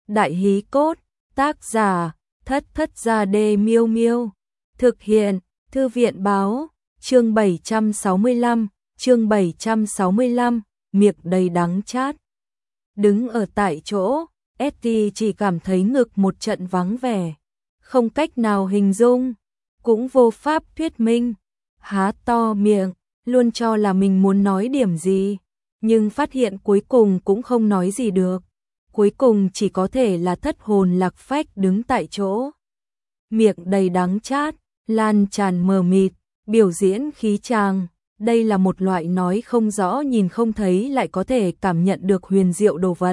Đại hí cốt, tác giả, Thất Thất Gia Đê Miêu Miêu. Thực hiện, Thư viện báo, chương 765, miệng đầy đắng chát. Đứng ở tại chỗ, Eddie chỉ cảm thấy ngực một trận vắng vẻ, không cách nào hình dung, cũng vô pháp thuyết minh, há to miệng, luôn cho là mình muốn nói điểm gì, nhưng phát hiện cuối cùng cũng không nói gì được, cuối cùng chỉ có thể là thất hồn lạc phách đứng tại chỗ. Miệng đầy đắng chát, lan tràn mờ mịt, biểu diễn khí tràng, đây là một loại nói không rõ nhìn không thấy lại có thể cảm nhận được huyền diệu đồ vật.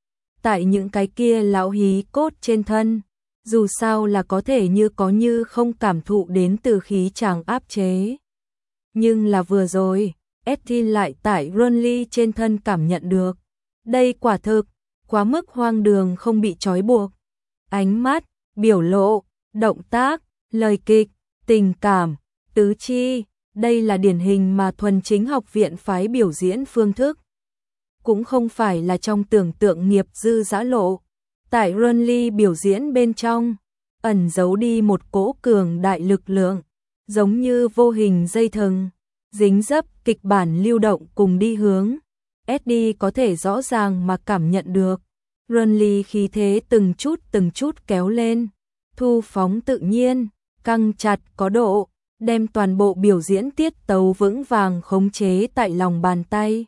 Tại những cái kia lão hí cốt trên thân, dù sao là có thể như có như không cảm thụ đến từ khí tràng áp chế. Nhưng là vừa rồi, Eddie lại tại Ronly trên thân cảm nhận được. Đây quả thực, quá mức hoang đường không bị trói buộc. Ánh mắt, biểu lộ, động tác, lời kịch, tình cảm, tứ chi, đây là điển hình mà thuần chính học viện phái biểu diễn phương thức. Cũng không phải là trong tưởng tượng nghiệp dư dã lộ. Tại Ronly biểu diễn bên trong, ẩn giấu đi một cỗ cường đại lực lượng, giống như vô hình dây thừng, dính dấp kịch bản lưu động cùng đi hướng. Eddie có thể rõ ràng mà cảm nhận được. Ronly khí thế từng chút kéo lên, thu phóng tự nhiên, căng chặt có độ, đem toàn bộ biểu diễn tiết tấu vững vàng khống chế tại lòng bàn tay.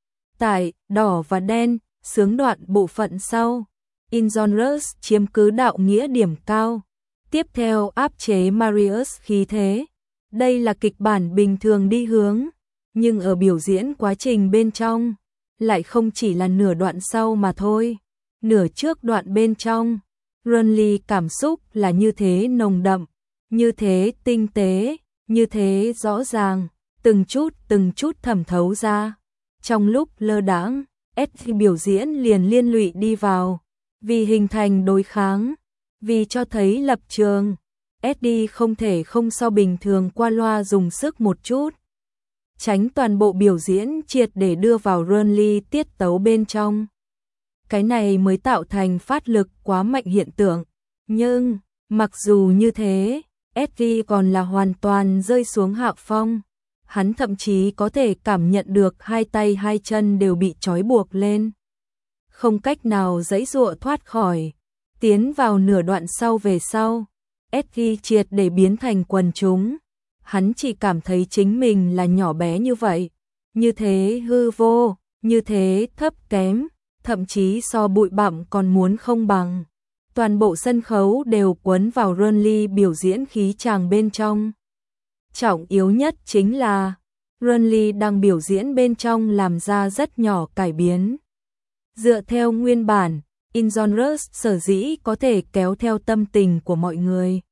Tại đỏ và đen, sướng đoạn bộ phận sau, In Genres chiếm cứ đạo nghĩa điểm cao, tiếp theo áp chế Marius khí thế. Đây là kịch bản bình thường đi hướng, nhưng ở biểu diễn quá trình bên trong, lại không chỉ là nửa đoạn sau mà thôi. Nửa trước đoạn bên trong, Ronly cảm xúc là như thế nồng đậm, như thế tinh tế, như thế rõ ràng, từng chút thẩm thấu ra. Trong lúc lơ đãng, Eddie biểu diễn liền liên lụy đi vào, vì hình thành đối kháng, vì cho thấy lập trường. Eddie không thể không so bình thường qua loa dùng sức một chút, tránh toàn bộ biểu diễn triệt để đưa vào Ronly tiết tấu bên trong. Cái này mới tạo thành phát lực quá mạnh hiện tượng. Nhưng, mặc dù như thế, Eddie còn là hoàn toàn rơi xuống hạ phong. Hắn thậm chí có thể cảm nhận được hai tay hai chân đều bị trói buộc lên, không cách nào giãy giụa thoát khỏi. Tiến vào nửa đoạn sau về sau, Eddie triệt để biến thành quần chúng. Hắn chỉ cảm thấy chính mình là nhỏ bé như vậy, như thế hư vô, như thế thấp kém, thậm chí so bụi bặm còn muốn không bằng. Toàn bộ sân khấu đều quấn vào Ronly biểu diễn khí tràng bên trong. Trọng yếu nhất chính là Ronly đang biểu diễn bên trong làm ra rất nhỏ cải biến. Dựa theo nguyên bản, In Genres sở dĩ có thể kéo theo tâm tình của mọi người.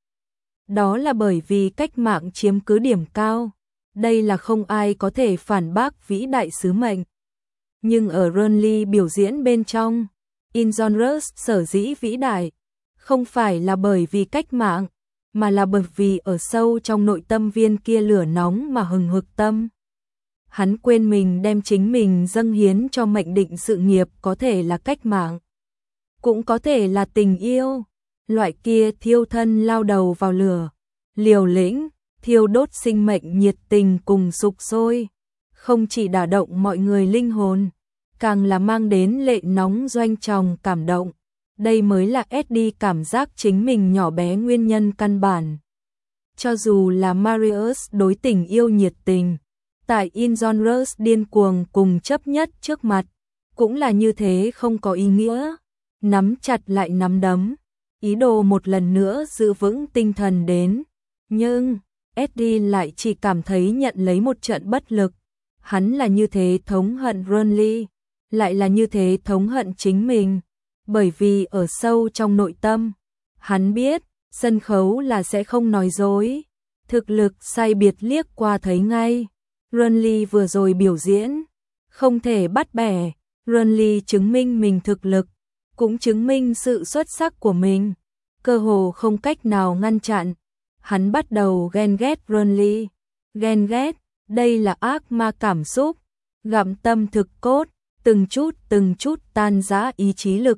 Đó là bởi vì cách mạng chiếm cứ điểm cao. Đây là không ai có thể phản bác vĩ đại sứ mệnh. Nhưng ở Ronly biểu diễn bên trong, In Genres sở dĩ vĩ đại, không phải là bởi vì cách mạng, mà là bởi vì ở sâu trong nội tâm viên kia lửa nóng mà hừng hực tâm. Hắn quên mình đem chính mình dâng hiến cho mệnh định sự nghiệp, có thể là cách mạng, cũng có thể là tình yêu. Loại kia thiêu thân lao đầu vào lửa, liều lĩnh, thiêu đốt sinh mệnh nhiệt tình cùng sục sôi, không chỉ đả động mọi người linh hồn, càng là mang đến lệ nóng doanh tròng cảm động. Đây mới là Eddie cảm giác chính mình nhỏ bé nguyên nhân căn bản. Cho dù là Marius đối tình yêu nhiệt tình, tại In Genres điên cuồng cùng chấp nhất trước mặt, cũng là như thế không có ý nghĩa. Nắm chặt lại nắm đấm, ý đồ một lần nữa giữ vững tinh thần đến. Nhưng, Eddie lại chỉ cảm thấy nhận lấy một trận bất lực. Hắn là như thế thống hận Ronly, lại là như thế thống hận chính mình. Bởi vì ở sâu trong nội tâm, hắn biết, sân khấu là sẽ không nói dối. Thực lực sai biệt liếc qua thấy ngay. Ronly vừa rồi biểu diễn, không thể bắt bẻ. Ronly chứng minh mình thực lực, cũng chứng minh sự xuất sắc của mình. Cơ hồ không cách nào ngăn chặn. Hắn bắt đầu ghen ghét Ronly. Ghen ghét, đây là ác ma cảm xúc, gặm tâm thực cốt, từng chút tan rã ý chí lực.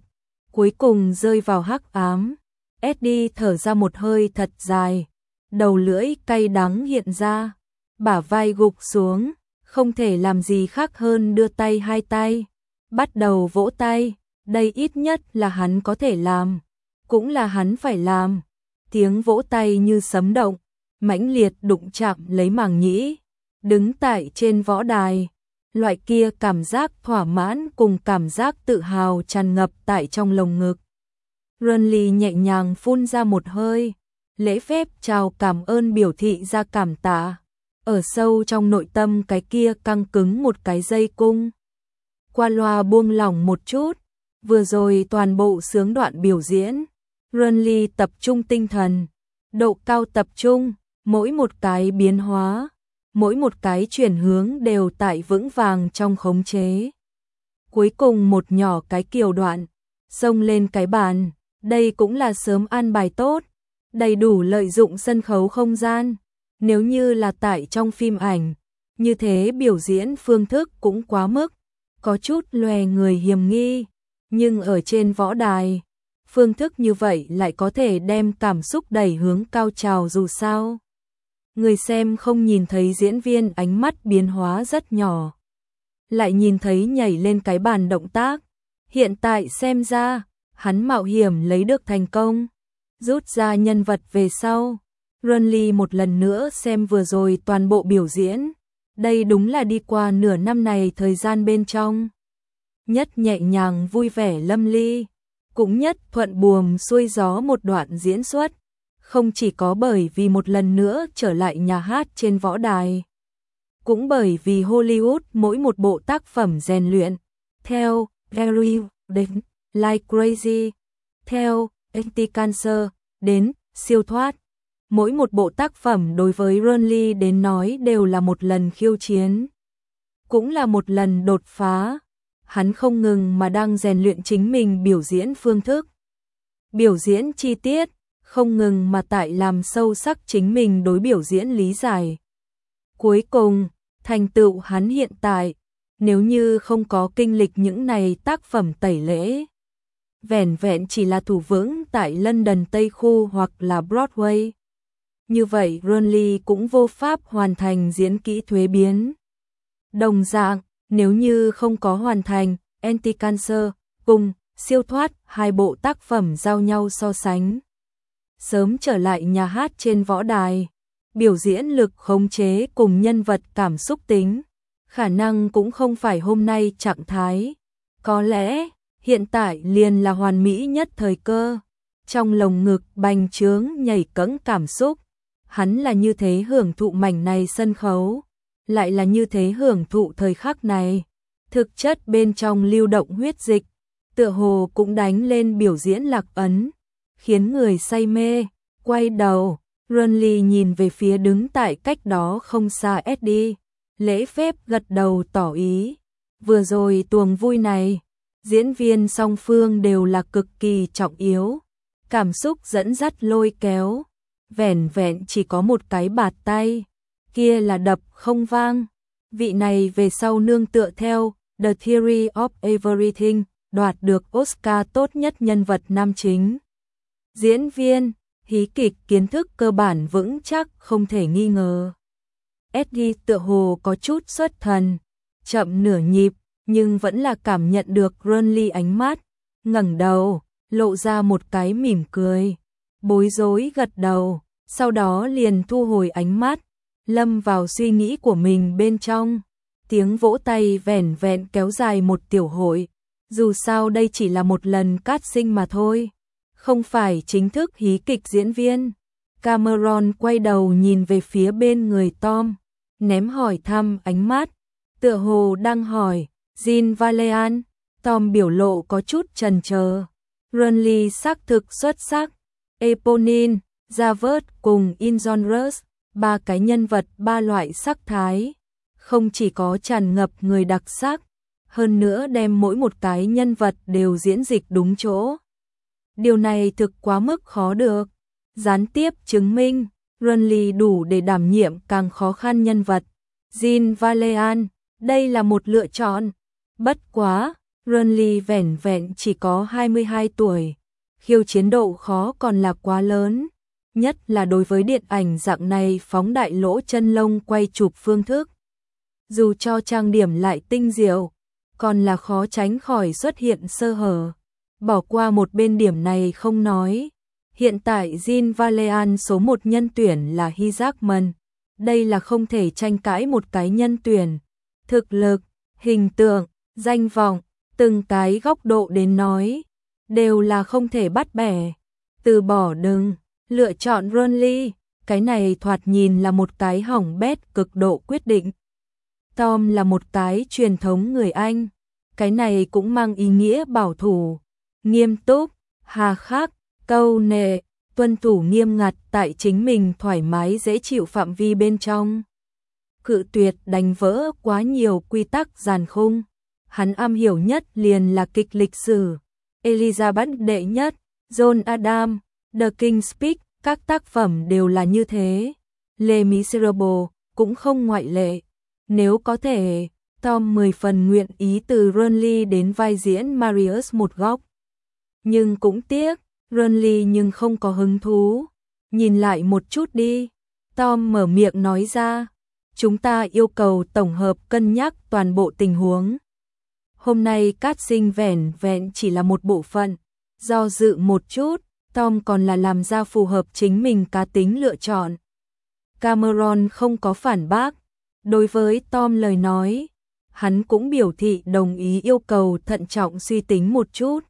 cuối cùng rơi vào hắc ám. Eddie thở ra một hơi thật dài, đầu lưỡi cay đắng hiện ra, bả vai gục xuống, không thể làm gì khác hơn đưa tay hai tay, bắt đầu vỗ tay, đây ít nhất là hắn có thể làm, cũng là hắn phải làm. Tiếng vỗ tay như sấm động, mãnh liệt đụng chạm lấy màng nhĩ, đứng tại trên võ đài, loại kia cảm giác thỏa mãn cùng cảm giác tự hào tràn ngập tại trong lồng ngực. Renly nhẹ nhàng phun ra một hơi, lễ phép chào cảm ơn biểu thị ra cảm tạ. Ở sâu trong nội tâm cái kia căng cứng một cái dây cung. Qua loa buông lỏng một chút, vừa rồi toàn bộ sướng đoạn biểu diễn. Renly tập trung tinh thần, độ cao tập trung, mỗi một cái biến hóa, mỗi một cái chuyển hướng đều tại vững vàng trong khống chế. Cuối cùng một nhỏ cái kiều đoạn, xông lên cái bàn, đây cũng là sớm an bài tốt, đầy đủ lợi dụng sân khấu không gian. Nếu như là tại trong phim ảnh, như thế biểu diễn phương thức cũng quá mức, có chút lòe người hiềm nghi, nhưng ở trên võ đài, phương thức như vậy lại có thể đem cảm xúc đẩy hướng cao trào dù sao. Người xem không nhìn thấy diễn viên ánh mắt biến hóa rất nhỏ, lại nhìn thấy nhảy lên cái bàn động tác. Hiện tại xem ra, hắn mạo hiểm lấy được thành công, rút ra nhân vật về sau. Renly một lần nữa xem vừa rồi toàn bộ biểu diễn, đây đúng là đi qua nửa năm này thời gian bên trong. Nhất nhẹ nhàng vui vẻ lâm ly, cũng nhất thuận buồm xuôi gió một đoạn diễn xuất, không chỉ có bởi vì một lần nữa trở lại nhà hát trên võ đài, cũng bởi vì Hollywood mỗi một bộ tác phẩm rèn luyện, theo Gary đến Like Crazy, theo Anti-Cancer đến Siêu Thoát. Mỗi một bộ tác phẩm đối với Renly đến nói đều là một lần khiêu chiến, cũng là một lần đột phá. Hắn không ngừng mà đang rèn luyện chính mình biểu diễn phương thức, biểu diễn chi tiết, không ngừng mà tại làm sâu sắc chính mình đối biểu diễn lý giải. Cuối cùng, thành tựu hắn hiện tại, nếu như không có kinh lịch những này tác phẩm tẩy lễ, vẻn vẹn chỉ là thủ vững tại London Tây Khu hoặc là Broadway, như vậy Renly cũng vô pháp hoàn thành diễn kỹ thuế biến. Đồng dạng, nếu như không có hoàn thành Anti-Cancer cùng Siêu Thoát, hai bộ tác phẩm giao nhau so sánh, sớm trở lại nhà hát trên võ đài, biểu diễn lực khống chế cùng nhân vật cảm xúc tính, khả năng cũng không phải hôm nay trạng thái. Có lẽ, hiện tại liền là hoàn mỹ nhất thời cơ. Trong lồng ngực bành trướng nhảy cẫng cảm xúc, hắn là như thế hưởng thụ mảnh này sân khấu, lại là như thế hưởng thụ thời khắc này. Thực chất bên trong lưu động huyết dịch, tựa hồ cũng đánh lên biểu diễn lạc ấn, khiến người say mê. Quay đầu, Renly nhìn về phía đứng tại cách đó không xa Eddie, lễ phép gật đầu tỏ ý. Vừa rồi tuồng vui này, diễn viên song phương đều là cực kỳ trọng yếu, cảm xúc dẫn dắt lôi kéo, vẻn vẹn chỉ có một cái bạt tay, kia là đập không vang. Vị này về sau nương tựa theo The Theory of Everything, đoạt được Oscar tốt nhất nhân vật nam chính. Diễn viên, hí kịch kiến thức cơ bản vững chắc không thể nghi ngờ. Eddie tựa hồ có chút xuất thần, chậm nửa nhịp, nhưng vẫn là cảm nhận được Renly ánh mắt, ngẩng đầu, lộ ra một cái mỉm cười, bối rối gật đầu, sau đó liền thu hồi ánh mắt, lâm vào suy nghĩ của mình bên trong. Tiếng vỗ tay vẻn vẹn kéo dài một tiểu hội, dù sao đây chỉ là một lần casting mà thôi, không phải chính thức hí kịch diễn viên. Cameron quay đầu nhìn về phía bên người Tom, ném hỏi thăm ánh mắt, tựa hồ đang hỏi, Jean Valjean. Tom biểu lộ có chút chần chờ. Renly xác thực xuất sắc, Eponine, Javert cùng Injonrus, ba cái nhân vật ba loại sắc thái, không chỉ có tràn ngập người đặc sắc, hơn nữa đem mỗi một cái nhân vật đều diễn dịch đúng chỗ. Điều này thực quá mức khó được, gián tiếp chứng minh Renly đủ để đảm nhiệm càng khó khăn nhân vật. Jean Valjean, đây là một lựa chọn. Bất quá, Burnley vẻn vẹn chỉ có 22 tuổi, khiêu chiến độ khó còn là quá lớn, nhất là đối với điện ảnh dạng này phóng đại lỗ chân lông quay chụp phương thức. Dù cho trang điểm lại tinh diệu, còn là khó tránh khỏi xuất hiện sơ hở. Bỏ qua một bên điểm này không nói, hiện tại Jean Valjean số 1 nhân tuyển là Hugh Jackman, đây là không thể tranh cãi một cái nhân tuyển. Thực lực, hình tượng, danh vọng, từng cái góc độ đến nói, đều là không thể bắt bẻ. Từ bỏ đừng, lựa chọn Burnley, cái này thoạt nhìn là một cái hỏng bét cực độ quyết định. Tom là một cái truyền thống người Anh, cái này cũng mang ý nghĩa bảo thủ, nghiêm túc, hà khắc, câu nệ, tuân thủ nghiêm ngặt tại chính mình thoải mái dễ chịu phạm vi bên trong. Cự tuyệt đánh vỡ quá nhiều quy tắc giàn khung. Hắn am hiểu nhất liền là kịch lịch sử, Elizabeth đệ nhất, John Adam, The King's Speech, các tác phẩm đều là như thế. Les Miserables cũng không ngoại lệ. Nếu có thể, Tom 10 phần nguyện ý từ Burnley đến vai diễn Marius một góc. Nhưng cũng tiếc, Burnley nhưng không có hứng thú. Nhìn lại một chút đi. Tom mở miệng nói ra. Chúng ta yêu cầu tổng hợp cân nhắc toàn bộ tình huống. Hôm nay casting vẻn vẹn chỉ là một bộ phận. Do dự một chút, Tom còn là làm ra phù hợp chính mình cá tính lựa chọn. Cameron không có phản bác. Đối với Tom lời nói, hắn cũng biểu thị đồng ý yêu cầu thận trọng suy tính một chút.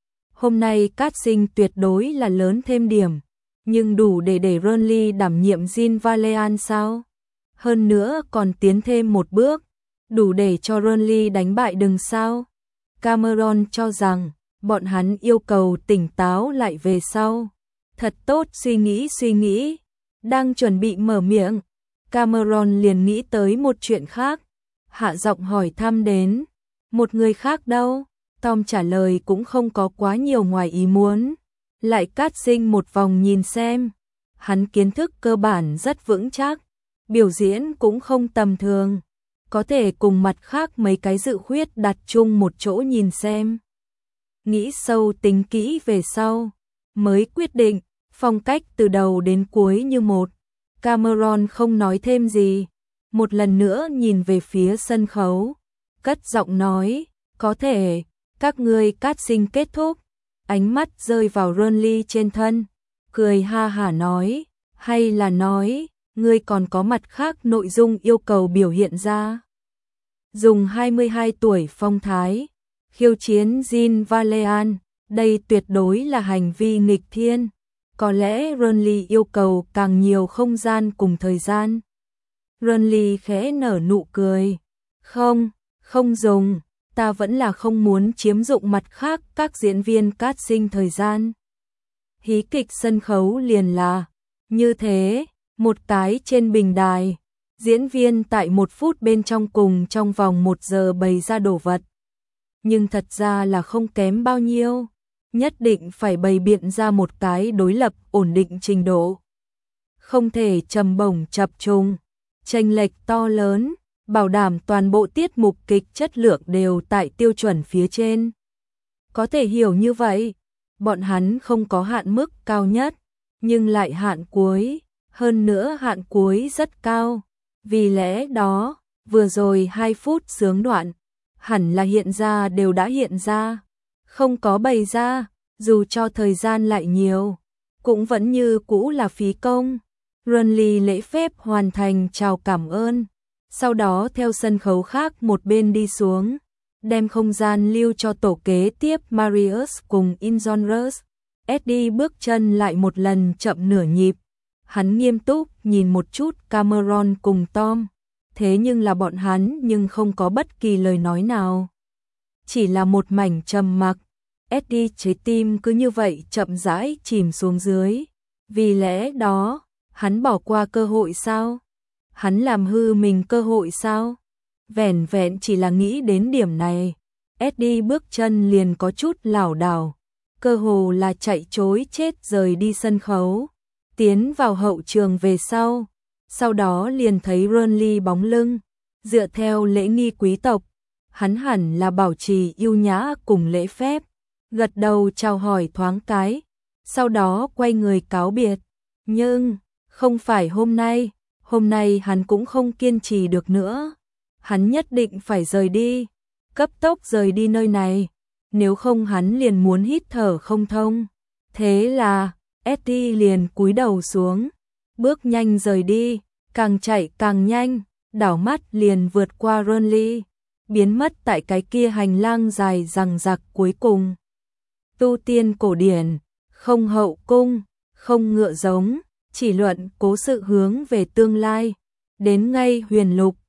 Hôm nay casting tuyệt đối là lớn thêm điểm, nhưng đủ để Burnley đảm nhiệm Jean Valjean sao? Hơn nữa còn tiến thêm một bước, đủ để cho Burnley đánh bại đừng sao? Cameron cho rằng, bọn hắn yêu cầu tỉnh táo lại về sau. Thật tốt suy nghĩ, đang chuẩn bị mở miệng, Cameron liền nghĩ tới một chuyện khác, hạ giọng hỏi thăm đến, một người khác đâu? Tom trả lời cũng không có quá nhiều ngoài ý muốn, lại casting một vòng nhìn xem, hắn kiến thức cơ bản rất vững chắc, biểu diễn cũng không tầm thường, có thể cùng mặt khác mấy cái dự khuyết đặt chung một chỗ nhìn xem. Nghĩ sâu tính kỹ về sau, mới quyết định, phong cách từ đầu đến cuối như một. Cameron không nói thêm gì, một lần nữa nhìn về phía sân khấu, cất giọng nói, có thể, các ngươi casting kết thúc, ánh mắt rơi vào Burnley trên thân, cười ha hả nói, hay là nói, ngươi còn có mặt khác nội dung yêu cầu biểu hiện ra. Dùng 22 tuổi phong thái, khiêu chiến Jean Valjean, đây tuyệt đối là hành vi nghịch thiên. Có lẽ Burnley yêu cầu càng nhiều không gian cùng thời gian. Burnley khẽ nở nụ cười. Không dùng, ta vẫn là không muốn chiếm dụng mặt khác các diễn viên casting thời gian. Hí kịch sân khấu liền là như thế, một cái trên bình đài, diễn viên tại 1 phút bên trong cùng trong vòng 1 giờ bày ra đồ vật. Nhưng thật ra là không kém bao nhiêu. Nhất định phải bày biện ra một cái đối lập ổn định trình độ. Không thể trầm bổng chập trùng, chênh lệch to lớn, bảo đảm toàn bộ tiết mục kịch chất lượng đều tại tiêu chuẩn phía trên. Có thể hiểu như vậy, bọn hắn không có hạn mức cao nhất, nhưng lại hạn cuối, hơn nữa hạn cuối rất cao. Vì lẽ đó, vừa rồi 2 phút sướng đoạn, hẳn là hiện ra đều đã hiện ra. Không có bày ra, dù cho thời gian lại nhiều, cũng vẫn như cũ là phí công. Burnley lễ phép hoàn thành chào cảm ơn, sau đó theo sân khấu khác một bên đi xuống, đem không gian lưu cho tổ kế tiếp Marius cùng Injonrus. Eddie bước chân lại một lần chậm nửa nhịp, hắn nghiêm túc nhìn một chút Cameron cùng Tom, thế nhưng là bọn hắn nhưng không có bất kỳ lời nói nào. Chỉ là một mảnh trầm mặc. Eddie trái tim cứ như vậy chậm rãi chìm xuống dưới. Vì lẽ đó, hắn bỏ qua cơ hội sao? Hắn làm hư mình cơ hội sao? Vẻn vẹn chỉ là nghĩ đến điểm này, Eddie bước chân liền có chút lảo đảo, cơ hồ là chạy trối chết rời đi sân khấu, tiến vào hậu trường về sau đó liền thấy Burnley bóng lưng, dựa theo lễ nghi quý tộc, hắn hẳn là bảo trì yêu nhã cùng lễ phép, gật đầu chào hỏi thoáng cái, sau đó quay người cáo biệt. Nhưng, không phải hôm nay hắn cũng không kiên trì được nữa. Hắn nhất định phải rời đi, cấp tốc rời đi nơi này, nếu không hắn liền muốn hít thở không thông. Thế là, Eddie liền cúi đầu xuống, bước nhanh rời đi, càng chạy càng nhanh, đảo mắt liền vượt qua Renly, biến mất tại cái kia hành lang dài dằng dặc cuối cùng. Tu tiên cổ điển, không hậu cung, không ngựa giống, chỉ luận cố sự hướng về tương lai, đến ngay huyền lục,